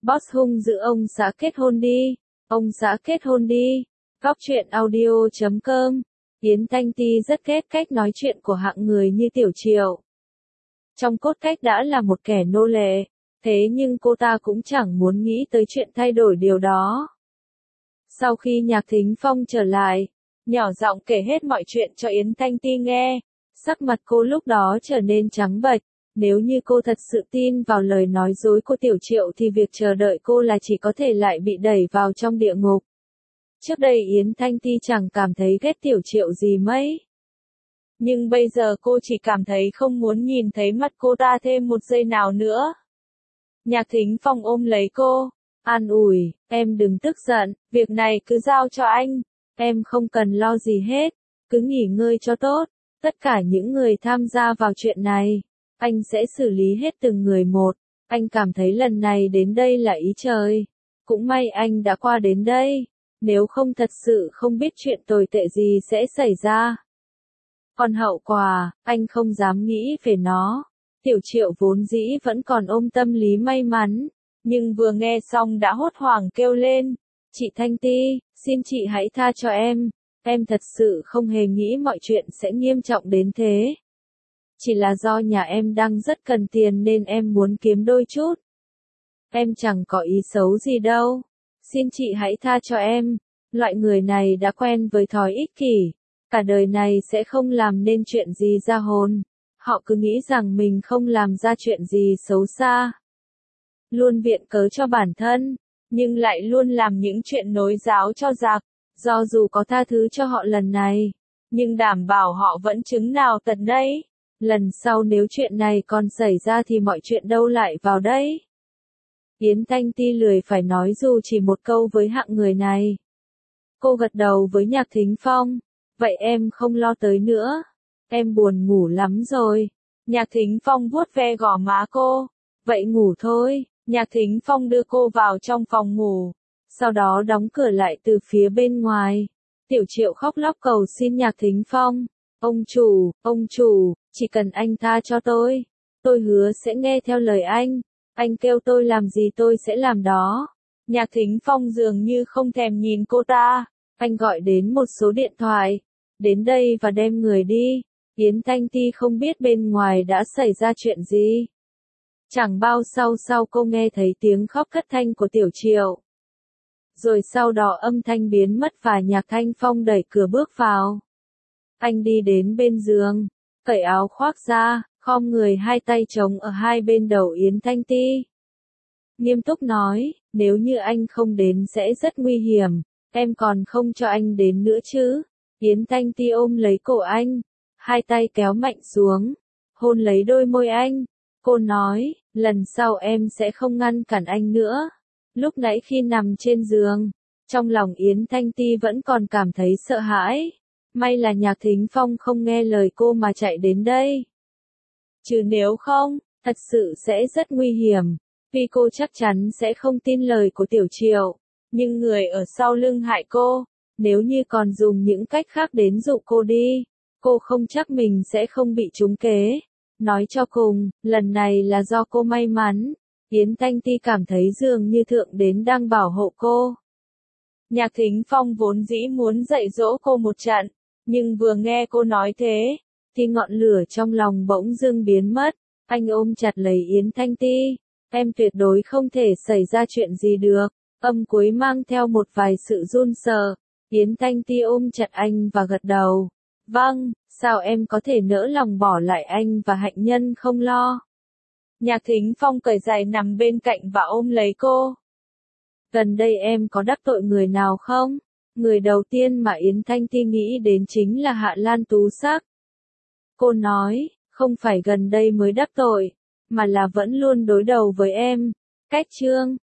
Boss hung dữ ông xã kết hôn đi. Ông xã kết hôn đi. Góc truyện audio.com. Yến Thanh Ti rất ghét cách nói chuyện của hạng người như Tiểu Triệu. Trong cốt cách đã là một kẻ nô lệ, thế nhưng cô ta cũng chẳng muốn nghĩ tới chuyện thay đổi điều đó. Sau khi Nhạc Thính Phong trở lại, nhỏ giọng kể hết mọi chuyện cho Yến Thanh Ti nghe, sắc mặt cô lúc đó trở nên trắng bệch. Nếu như cô thật sự tin vào lời nói dối của Tiểu Triệu thì việc chờ đợi cô là chỉ có thể lại bị đẩy vào trong địa ngục. Trước đây Yến Thanh Ti chẳng cảm thấy ghét Tiểu Triệu gì mấy. Nhưng bây giờ cô chỉ cảm thấy không muốn nhìn thấy mặt cô ta thêm một giây nào nữa. Nhạc Thính Phong ôm lấy cô, an ủi, em đừng tức giận, việc này cứ giao cho anh, em không cần lo gì hết, cứ nghỉ ngơi cho tốt, tất cả những người tham gia vào chuyện này, anh sẽ xử lý hết từng người một, anh cảm thấy lần này đến đây là ý trời, cũng may anh đã qua đến đây, nếu không thật sự không biết chuyện tồi tệ gì sẽ xảy ra. Còn hậu quả, anh không dám nghĩ về nó. Tiểu Triệu vốn dĩ vẫn còn ôm tâm lý may mắn, nhưng vừa nghe xong đã hốt hoảng kêu lên, chị Thanh Ti, xin chị hãy tha cho em thật sự không hề nghĩ mọi chuyện sẽ nghiêm trọng đến thế. Chỉ là do nhà em đang rất cần tiền nên em muốn kiếm đôi chút. Em chẳng có ý xấu gì đâu, xin chị hãy tha cho em, loại người này đã quen với thói ích kỷ, cả đời này sẽ không làm nên chuyện gì ra hồn. Họ cứ nghĩ rằng mình không làm ra chuyện gì xấu xa. Luôn viện cớ cho bản thân, nhưng lại luôn làm những chuyện nối giáo cho giặc. Do dù có tha thứ cho họ lần này, nhưng đảm bảo họ vẫn chứng nào tật đấy. Lần sau nếu chuyện này còn xảy ra thì mọi chuyện đâu lại vào đấy. Yến Thanh Ti lười phải nói dù chỉ một câu với hạng người này. Cô gật đầu với Nhạc Thính Phong. Vậy em không lo tới nữa. Em buồn ngủ lắm rồi. Nhạc Thính Phong vuốt ve gò má cô. Vậy ngủ thôi. Nhạc Thính Phong đưa cô vào trong phòng ngủ. Sau đó đóng cửa lại từ phía bên ngoài. Tiểu Triệu khóc lóc cầu xin Nhạc Thính Phong. Ông chủ, chỉ cần anh tha cho tôi hứa sẽ nghe theo lời anh kêu tôi làm gì tôi sẽ làm đó. Nhạc Thính Phong dường như không thèm nhìn cô ta. Anh gọi đến một số điện thoại. Đến đây và đem người đi. Yến Thanh Ti không biết bên ngoài đã xảy ra chuyện gì. Chẳng bao sau cô nghe thấy tiếng khóc thất thanh của Tiểu Triệu. Rồi sau đó âm thanh biến mất và Nhạc Thanh Phong đẩy cửa bước vào. Anh đi đến bên giường, cởi áo khoác ra, khom người hai tay chống ở hai bên đầu Yến Thanh Ti. Nghiêm túc nói, nếu như anh không đến sẽ rất nguy hiểm, em còn không cho anh đến nữa chứ. Yến Thanh Ti ôm lấy cổ anh, hai tay kéo mạnh xuống, hôn lấy đôi môi anh. Cô nói, lần sau em sẽ không ngăn cản anh nữa. Lúc nãy khi nằm trên giường, trong lòng Yến Thanh Ti vẫn còn cảm thấy sợ hãi. May là Nhạc Thính Phong không nghe lời cô mà chạy đến đây. Chứ nếu không, thật sự sẽ rất nguy hiểm. Vì cô chắc chắn sẽ không tin lời của Tiểu Triệu. Nhưng người ở sau lưng hại cô, nếu như còn dùng những cách khác đến dụ cô đi, cô không chắc mình sẽ không bị trúng kế. Nói cho cùng, lần này là do cô may mắn. Yến Thanh Ti cảm thấy dường như Thượng Đế đang bảo hộ cô. Nhạc Thính Phong vốn dĩ muốn dạy dỗ cô một trận, nhưng vừa nghe cô nói thế, thì ngọn lửa trong lòng bỗng dưng biến mất. Anh ôm chặt lấy Yến Thanh Ti. Em tuyệt đối không thể xảy ra chuyện gì được. Âm cuối mang theo một vài sự run sợ. Yến Thanh Ti ôm chặt anh và gật đầu. Vâng, sao em có thể nỡ lòng bỏ lại anh và Hạnh Nhân không lo. Nhạc Thính Phong cởi giày nằm bên cạnh và ôm lấy cô. Gần đây em có đắc tội người nào không? Người đầu tiên mà Yến Thanh Ti nghĩ đến chính là Hạ Lan Tú Sắc. Cô nói, không phải gần đây mới đắc tội, mà là vẫn luôn đối đầu với em. Cách Trương,